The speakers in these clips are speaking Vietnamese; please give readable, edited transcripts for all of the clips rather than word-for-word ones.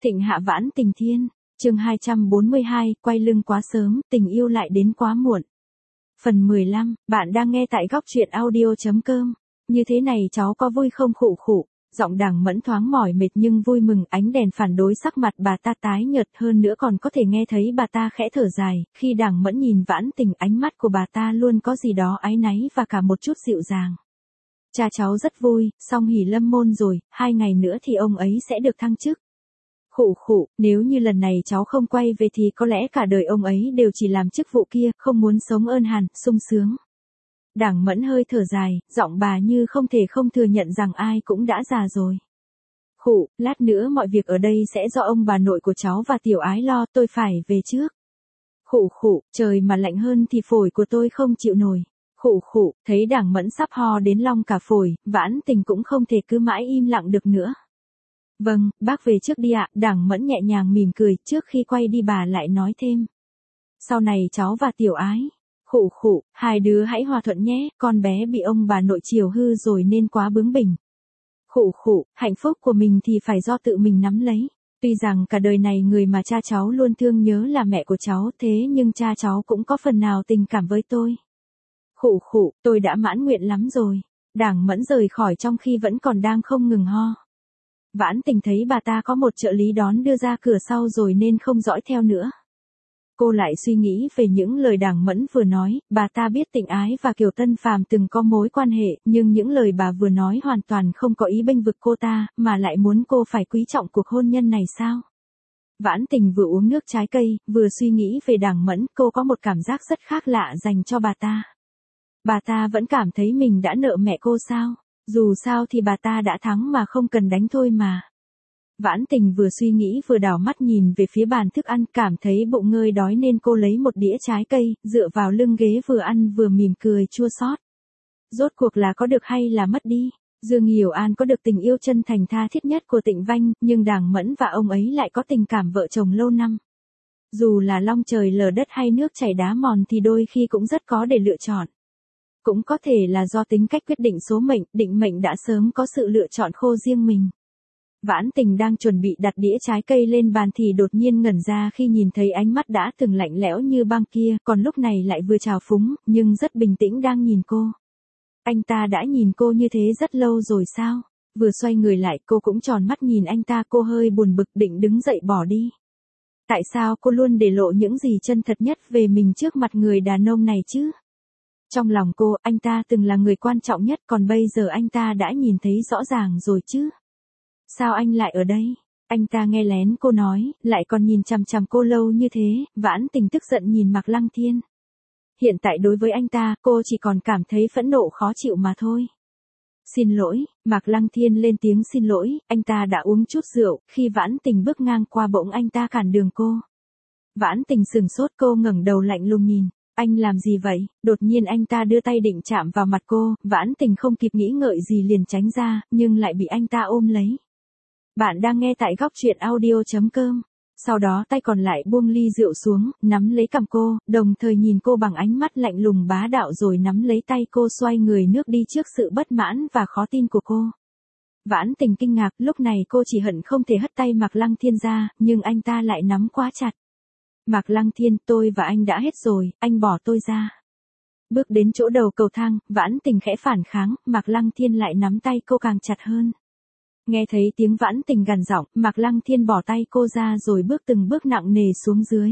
Thịnh hạ vãn tình thiên, chương 242, quay lưng quá sớm, tình yêu lại đến quá muộn. Phần 15, bạn đang nghe tại góc truyện audio.com. Như thế này cháu có vui không khụ khụ, giọng Đàng Mẫn thoáng mỏi mệt nhưng vui mừng, ánh đèn phản đối sắc mặt bà ta tái nhợt hơn nữa còn có thể nghe thấy bà ta khẽ thở dài, khi Đàng Mẫn nhìn Vãn Tình ánh mắt của bà ta luôn có gì đó áy náy và cả một chút dịu dàng. Cha cháu rất vui, xong hỉ lâm môn rồi, 2 ngày nữa thì ông ấy sẽ được thăng chức. Khụ khụ, nếu như lần này cháu không quay về thì có lẽ cả đời ông ấy đều chỉ làm chức vụ kia, không muốn sống ơn hàn, sung sướng. Đàng Mẫn hơi thở dài, giọng bà như không thể không thừa nhận rằng ai cũng đã già rồi. Khụ, lát nữa mọi việc ở đây sẽ do ông bà nội của cháu và Tiểu Ái lo, tôi phải về trước. Khụ khụ, trời mà lạnh hơn thì phổi của tôi không chịu nổi. Khụ khụ, thấy Đàng Mẫn sắp ho đến long cả phổi, Vãn Tình cũng không thể cứ mãi im lặng được nữa. Vâng, bác về trước đi ạ, Đàng Mẫn nhẹ nhàng mỉm cười, trước khi quay đi bà lại nói thêm. Sau này cháu và Tiểu Ái. Khụ khụ, hai đứa hãy hòa thuận nhé, con bé bị ông bà nội chiều hư rồi nên quá bướng bỉnh. Khụ khụ, hạnh phúc của mình thì phải do tự mình nắm lấy. Tuy rằng cả đời này người mà cha cháu luôn thương nhớ là mẹ của cháu, thế nhưng cha cháu cũng có phần nào tình cảm với tôi. Khụ khụ, tôi đã mãn nguyện lắm rồi. Đàng Mẫn rời khỏi trong khi vẫn còn đang không ngừng ho. Vãn Tình thấy bà ta có một trợ lý đón đưa ra cửa sau rồi nên không dõi theo nữa. Cô lại suy nghĩ về những lời Đàng Mẫn vừa nói, bà ta biết Tịnh Ái và Kiều Tân Phàm từng có mối quan hệ, nhưng những lời bà vừa nói hoàn toàn không có ý bênh vực cô ta, mà lại muốn cô phải quý trọng cuộc hôn nhân này sao? Vãn Tình vừa uống nước trái cây, vừa suy nghĩ về Đàng Mẫn, cô có một cảm giác rất khác lạ dành cho bà ta. Bà ta vẫn cảm thấy mình đã nợ mẹ cô sao? Dù sao thì bà ta đã thắng mà không cần đánh thôi mà. Vãn Tình vừa suy nghĩ vừa đảo mắt nhìn về phía bàn thức ăn, cảm thấy bụng ngơi đói nên cô lấy một đĩa trái cây, dựa vào lưng ghế vừa ăn vừa mỉm cười chua xót. Rốt cuộc là có được hay là mất đi? Dương Hiểu An có được tình yêu chân thành tha thiết nhất của Tịnh Vanh, nhưng Đàng Mẫn và ông ấy lại có tình cảm vợ chồng lâu năm. Dù là long trời lở đất hay nước chảy đá mòn thì đôi khi cũng rất có để lựa chọn. Cũng có thể là do tính cách quyết định số mệnh, định mệnh đã sớm có sự lựa chọn khô riêng mình. Vãn Tình đang chuẩn bị đặt đĩa trái cây lên bàn thì đột nhiên ngẩn ra khi nhìn thấy ánh mắt đã từng lạnh lẽo như băng kia, còn lúc này lại vừa trào phúng, nhưng rất bình tĩnh đang nhìn cô. Anh ta đã nhìn cô như thế rất lâu rồi sao? Vừa xoay người lại cô cũng tròn mắt nhìn anh ta, cô hơi buồn bực định đứng dậy bỏ đi. Tại sao cô luôn để lộ những gì chân thật nhất về mình trước mặt người đàn ông này chứ? Trong lòng cô, anh ta từng là người quan trọng nhất, còn bây giờ anh ta đã nhìn thấy rõ ràng rồi chứ. Sao anh lại ở đây? Anh ta nghe lén cô nói, lại còn nhìn chằm chằm cô lâu như thế. Vãn Tình tức giận nhìn Mạc Lăng Thiên. Hiện tại đối với anh ta, cô chỉ còn cảm thấy phẫn nộ khó chịu mà thôi. Xin lỗi, Mạc Lăng Thiên lên tiếng xin lỗi, anh ta đã uống chút rượu, khi Vãn Tình bước ngang qua bỗng anh ta cản đường cô. Vãn Tình sừng sốt, cô ngẩng đầu lạnh lùng nhìn. Anh làm gì vậy? Đột nhiên anh ta đưa tay định chạm vào mặt cô, Vãn Tình không kịp nghĩ ngợi gì liền tránh ra, nhưng lại bị anh ta ôm lấy. Bạn đang nghe tại góc truyện audio.com. Sau đó tay còn lại buông ly rượu xuống, nắm lấy cằm cô, đồng thời nhìn cô bằng ánh mắt lạnh lùng bá đạo rồi nắm lấy tay cô xoay người nước đi trước sự bất mãn và khó tin của cô. Vãn Tình kinh ngạc, lúc này cô chỉ hận không thể hất tay Mạc Lăng Thiên ra, nhưng anh ta lại nắm quá chặt. Mạc Lăng Thiên, tôi và anh đã hết rồi, anh bỏ tôi ra. Bước đến chỗ đầu cầu thang, Vãn Tình khẽ phản kháng, Mạc Lăng Thiên lại nắm tay cô càng chặt hơn. Nghe thấy tiếng Vãn Tình gằn giọng, Mạc Lăng Thiên bỏ tay cô ra rồi bước từng bước nặng nề xuống dưới.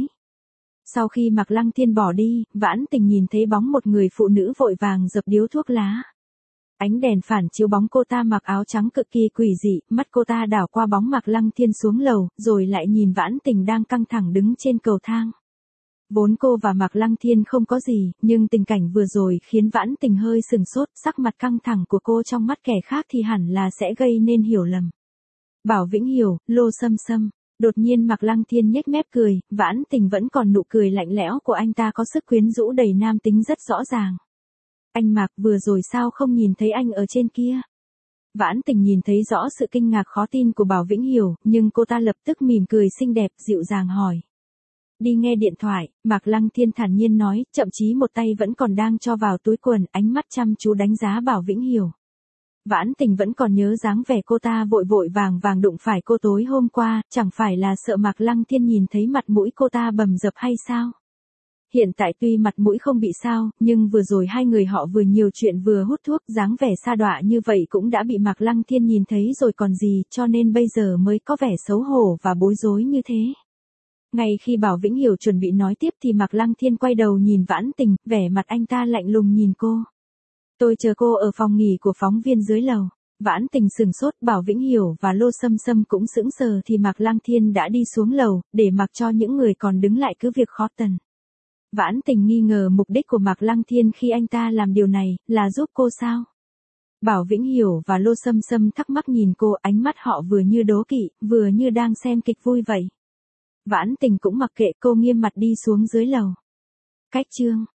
Sau khi Mạc Lăng Thiên bỏ đi, Vãn Tình nhìn thấy bóng một người phụ nữ vội vàng dập điếu thuốc lá. Ánh đèn phản chiếu bóng cô ta mặc áo trắng cực kỳ quỷ dị, mắt cô ta đảo qua bóng Mạc Lăng Thiên xuống lầu, rồi lại nhìn Vãn Tình đang căng thẳng đứng trên cầu thang. Vốn cô và Mạc Lăng Thiên không có gì, nhưng tình cảnh vừa rồi khiến Vãn Tình hơi sừng sốt, sắc mặt căng thẳng của cô trong mắt kẻ khác thì hẳn là sẽ gây nên hiểu lầm. Bảo Vĩnh Hiểu, Lô Sâm Sâm. Đột nhiên Mạc Lăng Thiên nhếch mép cười, Vãn Tình vẫn còn nụ cười lạnh lẽo của anh ta có sức quyến rũ đầy nam tính rất rõ ràng. Anh Mạc, vừa rồi sao không nhìn thấy anh ở trên kia? Vãn Tình nhìn thấy rõ sự kinh ngạc khó tin của Bảo Vĩnh Hiểu, nhưng cô ta lập tức mỉm cười xinh đẹp, dịu dàng hỏi. Đi nghe điện thoại, Mạc Lăng Thiên thản nhiên nói, thậm chí một tay vẫn còn đang cho vào túi quần, ánh mắt chăm chú đánh giá Bảo Vĩnh Hiểu. Vãn Tình vẫn còn nhớ dáng vẻ cô ta vội vội vàng vàng đụng phải cô tối hôm qua, chẳng phải là sợ Mạc Lăng Thiên nhìn thấy mặt mũi cô ta bầm dập hay sao? Hiện tại tuy mặt mũi không bị sao, nhưng vừa rồi hai người họ vừa nhiều chuyện vừa hút thuốc, dáng vẻ sa đọa như vậy cũng đã bị Mạc Lăng Thiên nhìn thấy rồi còn gì, cho nên bây giờ mới có vẻ xấu hổ và bối rối như thế. Ngay khi Bảo Vĩnh Hiểu chuẩn bị nói tiếp thì Mạc Lăng Thiên quay đầu nhìn Vãn Tình, vẻ mặt anh ta lạnh lùng nhìn cô. Tôi chờ cô ở phòng nghỉ của phóng viên dưới lầu. Vãn Tình sừng sốt, Bảo Vĩnh Hiểu và Lô Sâm Sâm cũng sững sờ thì Mạc Lăng Thiên đã đi xuống lầu, để mặc cho những người còn đứng lại cứ việc khó tần. Vãn Tình nghi ngờ mục đích của Mạc Lăng Thiên khi anh ta làm điều này, là giúp cô sao? Bảo Vĩnh Hiểu và Lô Sâm Sâm thắc mắc nhìn cô, ánh mắt họ vừa như đố kỵ, vừa như đang xem kịch vui vậy. Vãn Tình cũng mặc kệ, cô nghiêm mặt đi xuống dưới lầu. Cách chương